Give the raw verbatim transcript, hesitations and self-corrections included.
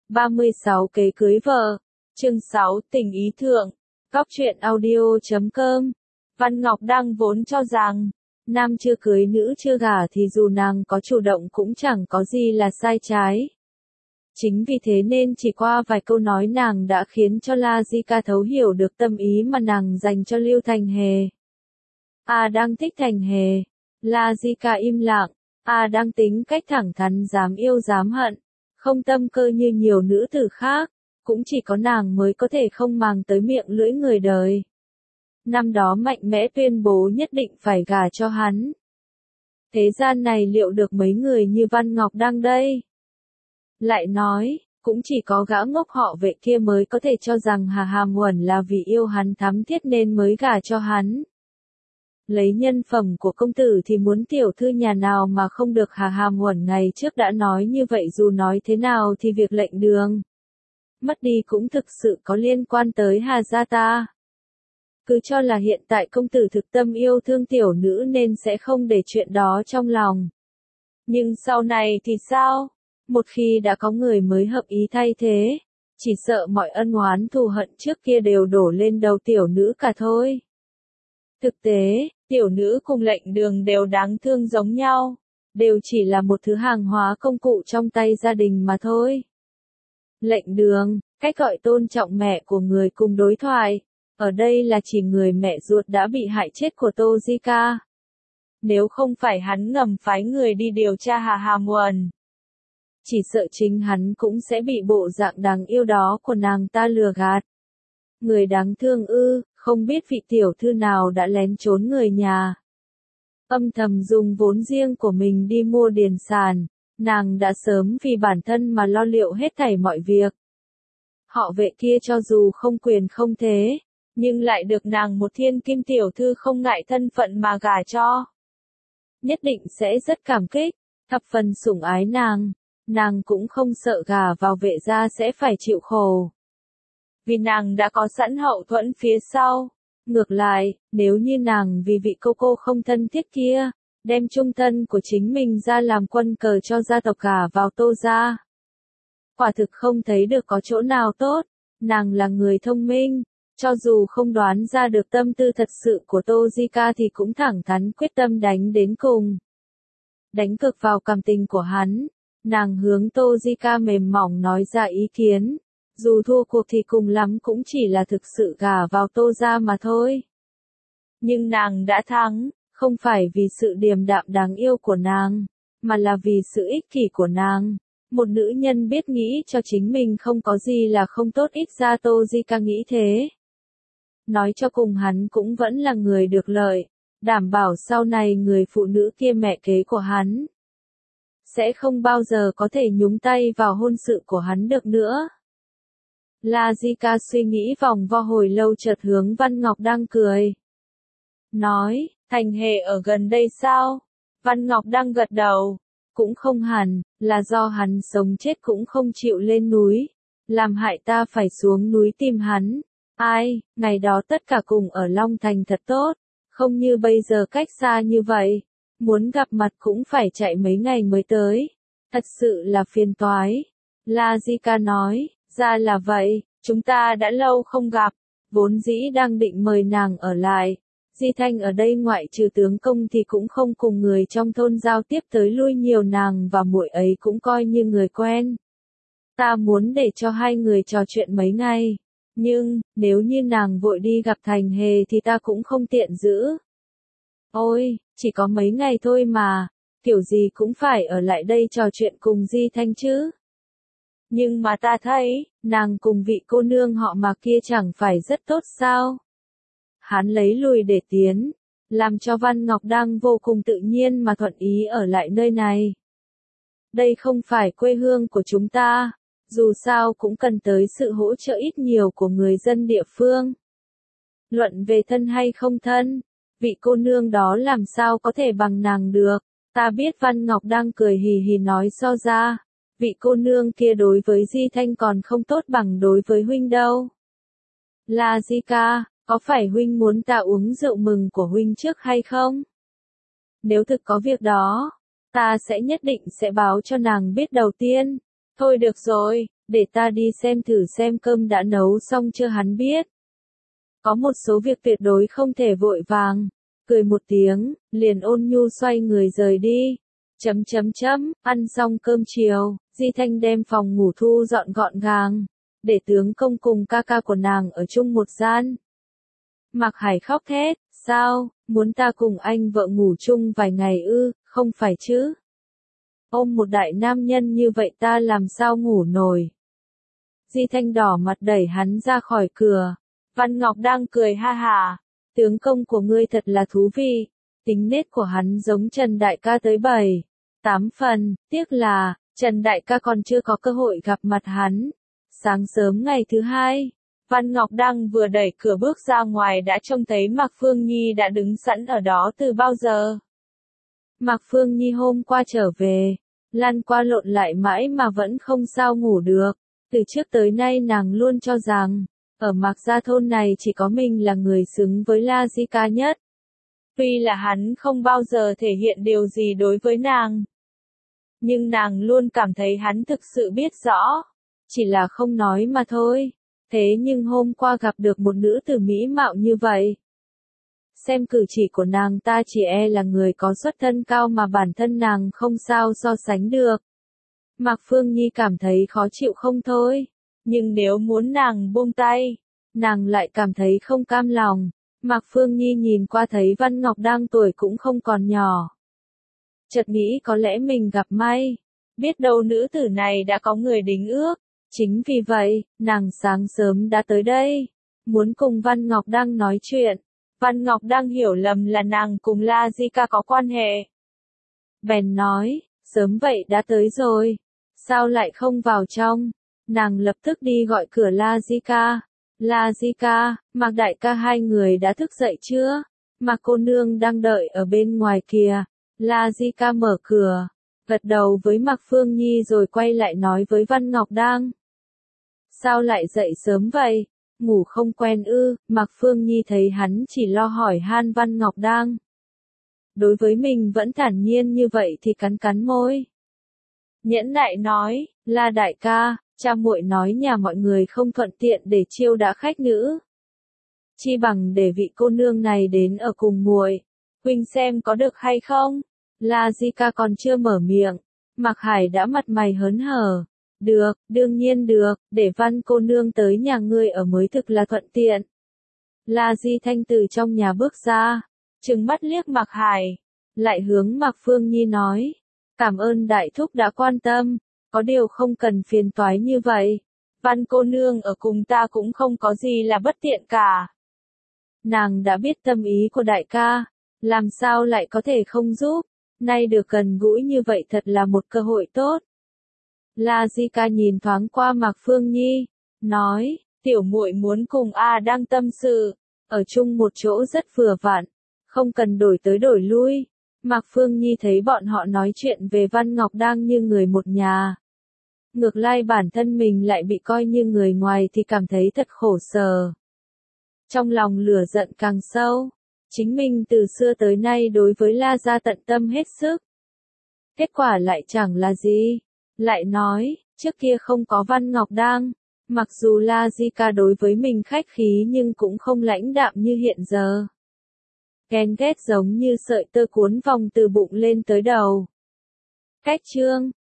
ba mươi sáu Kế cưới vợ. Chương sáu Tình ý thượng. Góc truyện audio chấm com. Văn Ngọc Đăng vốn cho rằng, nam chưa cưới nữ chưa gả thì dù nàng có chủ động cũng chẳng có gì là sai trái. Chính vì thế nên chỉ qua vài câu nói nàng đã khiến cho La Di Ca thấu hiểu được tâm ý mà nàng dành cho Lưu Thành Hề. A đang thích Thành Hề. La Di Ca im lặng. A đang tính cách thẳng thắn dám yêu dám hận, không tâm cơ như nhiều nữ tử khác, cũng chỉ có nàng mới có thể không màng tới miệng lưỡi người đời. Năm đó mạnh mẽ tuyên bố nhất định phải gả cho hắn. Thế gian này liệu được mấy người như Văn Ngọc Đăng đây? Lại nói, cũng chỉ có gã ngốc họ Vệ kia mới có thể cho rằng Hà Hàm Uẩn là vì yêu hắn thắm thiết nên mới gả cho hắn. Lấy nhân phẩm của công tử thì muốn tiểu thư nhà nào mà không được. Hà Hàm Uẩn ngày trước đã nói như vậy, dù nói thế nào thì việc lệnh đường mất đi cũng thực sự có liên quan tới Hà gia ta. Cứ cho là hiện tại công tử thực tâm yêu thương tiểu nữ nên sẽ không để chuyện đó trong lòng. Nhưng sau này thì sao? Một khi đã có người mới hợp ý thay thế, chỉ sợ mọi ân oán thù hận trước kia đều đổ lên đầu tiểu nữ cả thôi. Thực tế, tiểu nữ cùng lệnh đường đều đáng thương giống nhau, đều chỉ là một thứ hàng hóa công cụ trong tay gia đình mà thôi. Lệnh đường, cách gọi tôn trọng mẹ của người cùng đối thoại, ở đây là chỉ người mẹ ruột đã bị hại chết của Tô Di Ca. Nếu không phải hắn ngầm phái người đi điều tra Hà Hàm Uẩn, chỉ sợ chính hắn cũng sẽ bị bộ dạng đáng yêu đó của nàng ta lừa gạt. Người đáng thương ư, không biết vị tiểu thư nào đã lén trốn người nhà, âm thầm dùng vốn riêng của mình đi mua điền sản, nàng đã sớm vì bản thân mà lo liệu hết thảy mọi việc. Họ Vệ kia cho dù không quyền không thế, nhưng lại được nàng một thiên kim tiểu thư không ngại thân phận mà gả cho. Nhất định sẽ rất cảm kích, thập phần sủng ái nàng, nàng cũng không sợ gả vào Vệ gia sẽ phải chịu khổ. Vì nàng đã có sẵn hậu thuẫn phía sau. Ngược lại, nếu như nàng vì vị cô cô không thân thiết kia, đem trung thân của chính mình ra làm quân cờ cho gia tộc gả vào Tô gia, quả thực không thấy được có chỗ nào tốt. Nàng là người thông minh, cho dù không đoán ra được tâm tư thật sự của Tô Di Ca thì cũng thẳng thắn quyết tâm đánh đến cùng. Đánh cực vào cảm tình của hắn, nàng hướng Tô Di Ca mềm mỏng nói ra ý kiến. Dù thua cuộc thì cùng lắm cũng chỉ là thực sự gả vào Tô gia mà thôi. Nhưng nàng đã thắng, không phải vì sự điềm đạm đáng yêu của nàng, mà là vì sự ích kỷ của nàng. Một nữ nhân biết nghĩ cho chính mình không có gì là không tốt, ít ra Tô Di Ca nghĩ thế. Nói cho cùng hắn cũng vẫn là người được lợi, đảm bảo sau này người phụ nữ kia mẹ kế của hắn sẽ không bao giờ có thể nhúng tay vào hôn sự của hắn được nữa. La Di Ca suy nghĩ vòng vo hồi lâu chợt hướng Văn Ngọc Đăng cười. Nói, Thành Hề ở gần đây sao? Văn Ngọc Đăng gật đầu. Cũng không hẳn, là do hắn sống chết cũng không chịu lên núi, làm hại ta phải xuống núi tìm hắn. Ai, ngày đó tất cả cùng ở Long Thành thật tốt, không như bây giờ cách xa như vậy. Muốn gặp mặt cũng phải chạy mấy ngày mới tới. Thật sự là phiền toái. La Di Ca nói. Ra là vậy, chúng ta đã lâu không gặp, vốn dĩ đang định mời nàng ở lại. Di Thanh ở đây ngoại trừ tướng công thì cũng không cùng người trong thôn giao tiếp tới lui nhiều, nàng và muội ấy cũng coi như người quen. Ta muốn để cho hai người trò chuyện mấy ngày, nhưng, nếu như nàng vội đi gặp Thành Hề thì ta cũng không tiện giữ. Ôi, chỉ có mấy ngày thôi mà, kiểu gì cũng phải ở lại đây trò chuyện cùng Di Thanh chứ. Nhưng mà ta thấy, nàng cùng vị cô nương họ Mạc kia chẳng phải rất tốt sao? Hắn lấy lùi để tiến, làm cho Văn Ngọc Đăng vô cùng tự nhiên mà thuận ý ở lại nơi này. Đây không phải quê hương của chúng ta, dù sao cũng cần tới sự hỗ trợ ít nhiều của người dân địa phương. Luận về thân hay không thân, vị cô nương đó làm sao có thể bằng nàng được? Ta biết. Văn Ngọc Đăng cười hì hì nói so ra. Vị cô nương kia đối với Di Thanh còn không tốt bằng đối với huynh đâu. La Di Ca, có phải huynh muốn ta uống rượu mừng của huynh trước hay không? Nếu thực có việc đó, ta sẽ nhất định sẽ báo cho nàng biết đầu tiên. Thôi được rồi, để ta đi xem thử xem cơm đã nấu xong chưa hắn biết. Có một số việc tuyệt đối không thể vội vàng. Cười một tiếng, liền ôn nhu xoay người rời đi. Chấm chấm chấm, ăn xong cơm chiều, Di Thanh đem phòng ngủ thu dọn gọn gàng, để tướng công cùng ca ca của nàng ở chung một gian. Mạc Hải khóc thét, sao, muốn ta cùng anh vợ ngủ chung vài ngày ư, không phải chứ? Ôm một đại nam nhân như vậy ta làm sao ngủ nổi? Di Thanh đỏ mặt đẩy hắn ra khỏi cửa. Văn Ngọc đang cười ha hà, tướng công của ngươi thật là thú vị, tính nết của hắn giống Trần Đại ca tới bảy, tám phần, tiếc là, Trần Đại ca còn chưa có cơ hội gặp mặt hắn. Sáng sớm ngày thứ hai, Văn Ngọc đang vừa đẩy cửa bước ra ngoài đã trông thấy Mạc Phương Nhi đã đứng sẵn ở đó từ bao giờ. Mạc Phương Nhi hôm qua trở về, lăn qua lộn lại mãi mà vẫn không sao ngủ được, từ trước tới nay nàng luôn cho rằng, ở Mạc Gia thôn này chỉ có mình là người xứng với La Di Ca nhất. Tuy là hắn không bao giờ thể hiện điều gì đối với nàng, nhưng nàng luôn cảm thấy hắn thực sự biết rõ, chỉ là không nói mà thôi. Thế nhưng hôm qua gặp được một nữ tử mỹ mạo như vậy. Xem cử chỉ của nàng ta chỉ e là người có xuất thân cao mà bản thân nàng không sao so sánh được. Mạc Phương Nhi cảm thấy khó chịu không thôi, nhưng nếu muốn nàng buông tay, nàng lại cảm thấy không cam lòng. Mạc Phương Nhi nhìn qua thấy Văn Ngọc đang tuổi cũng không còn nhỏ. Chợt nghĩ có lẽ mình gặp may, biết đâu nữ tử này đã có người đính ước. Chính vì vậy, nàng sáng sớm đã tới đây, muốn cùng Văn Ngọc đang nói chuyện. Văn Ngọc đang hiểu lầm là nàng cùng La Di Ca có quan hệ. Bèn nói, sớm vậy đã tới rồi, sao lại không vào trong? Nàng lập tức đi gọi cửa La Di Ca. La Di Ca, Mạc Đại ca hai người đã thức dậy chưa? Mạc cô nương đang đợi ở bên ngoài kìa. La Di Ca mở cửa, gật đầu với Mạc Phương Nhi rồi quay lại nói với Văn Ngọc đang. Sao lại dậy sớm vậy? Ngủ không quen ư? Mạc Phương Nhi thấy hắn chỉ lo hỏi han Văn Ngọc đang. Đối với mình vẫn thản nhiên như vậy thì cắn cắn môi. Nhẫn nại nói, La đại ca, cha muội nói nhà mọi người không thuận tiện để chiêu đãi khách nữ. Chi bằng để vị cô nương này đến ở cùng muội, huynh xem có được hay không? La Di Ca còn chưa mở miệng, Mạc Hải đã mặt mày hớn hở. Được, đương nhiên được, để Văn cô nương tới nhà ngươi ở mới thực là thuận tiện. La Di Thanh từ trong nhà bước ra, trừng mắt liếc Mạc Hải, lại hướng Mạc Phương Nhi nói, cảm ơn đại thúc đã quan tâm, có điều không cần phiền toái như vậy. Văn cô nương ở cùng ta cũng không có gì là bất tiện cả. Nàng đã biết tâm ý của đại ca, làm sao lại có thể không giúp, nay được gần gũi như vậy thật là một cơ hội tốt. La Di Ca nhìn thoáng qua Mạc Phương Nhi, nói, tiểu muội muốn cùng A đang tâm sự, ở chung một chỗ rất vừa vặn, không cần đổi tới đổi lui. Mạc Phương Nhi thấy bọn họ nói chuyện về Văn Ngọc đang như người một nhà. Ngược lại bản thân mình lại bị coi như người ngoài thì cảm thấy thật khổ sở. Trong lòng lửa giận càng sâu, chính mình từ xưa tới nay đối với La gia tận tâm hết sức. Kết quả lại chẳng là gì. Lại nói, trước kia không có Văn Ngọc đang, mặc dù La Di Ca đối với mình khách khí nhưng cũng không lãnh đạm như hiện giờ. Ghen ghét giống như sợi tơ cuốn vòng từ bụng lên tới đầu. Cách chương